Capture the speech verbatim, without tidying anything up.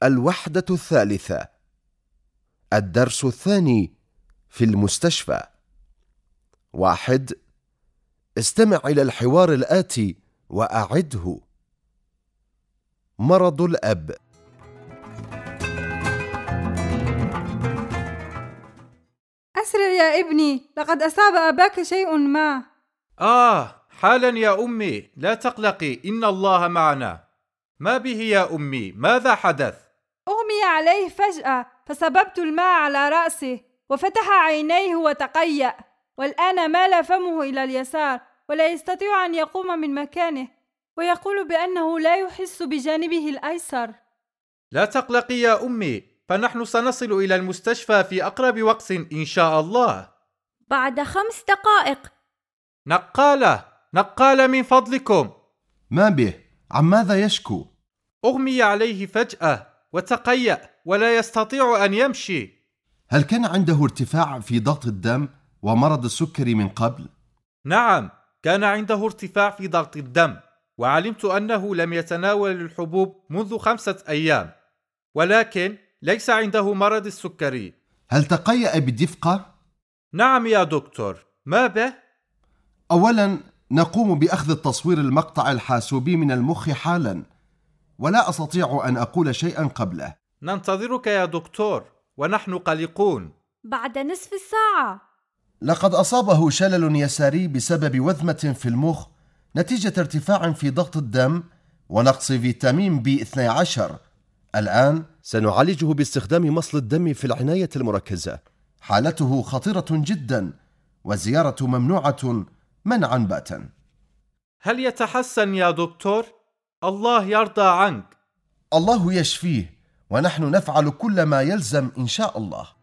الوحدة الثالثة. الدرس الثاني في المستشفى. واحد. استمع إلى الحوار الآتي وأعده. مرض الأب. أسرع يا ابني، لقد أصاب أباك شيء ما. آه، حالا يا أمي، لا تقلقي، إن الله معنا. ما به يا أمي؟ ماذا حدث؟ أغمي عليه فجأة، فصببت الماء على رأسه وفتح عينيه وتقيأ، والآن مال فمه إلى اليسار ولا يستطيع أن يقوم من مكانه، ويقول بأنه لا يحس بجانبه الأيسر. لا تقلقي يا أمي، فنحن سنصل إلى المستشفى في أقرب وقت إن شاء الله. بعد خمس دقائق. نقالة، نقالة من فضلكم. ما به؟ عن ماذا يشكو؟ أغمي عليه فجأة وتقيأ ولا يستطيع أن يمشي. هل كان عنده ارتفاع في ضغط الدم ومرض السكري من قبل؟ نعم، كان عنده ارتفاع في ضغط الدم، وعلمت أنه لم يتناول الحبوب منذ خمسة أيام، ولكن ليس عنده مرض السكري. هل تقيأ بدفقة؟ نعم يا دكتور، ما به؟ أولا نقوم بأخذ التصوير المقطع الحاسوبي من المخ حالا، ولا أستطيع أن أقول شيئا قبله. ننتظرك يا دكتور ونحن قلقون. بعد نصف ساعة. لقد أصابه شلل يساري بسبب وذمة في المخ نتيجة ارتفاع في ضغط الدم ونقص فيتامين بي اثني عشر. الآن سنعالجه باستخدام مصل الدم في العناية المركزة. حالته خطيرة جدا والزيارة ممنوعة منعا باتا. هل يتحسن يا دكتور؟ الله يرضى عنك. الله يشفيه، ونحن نفعل كل ما يلزم إن شاء الله.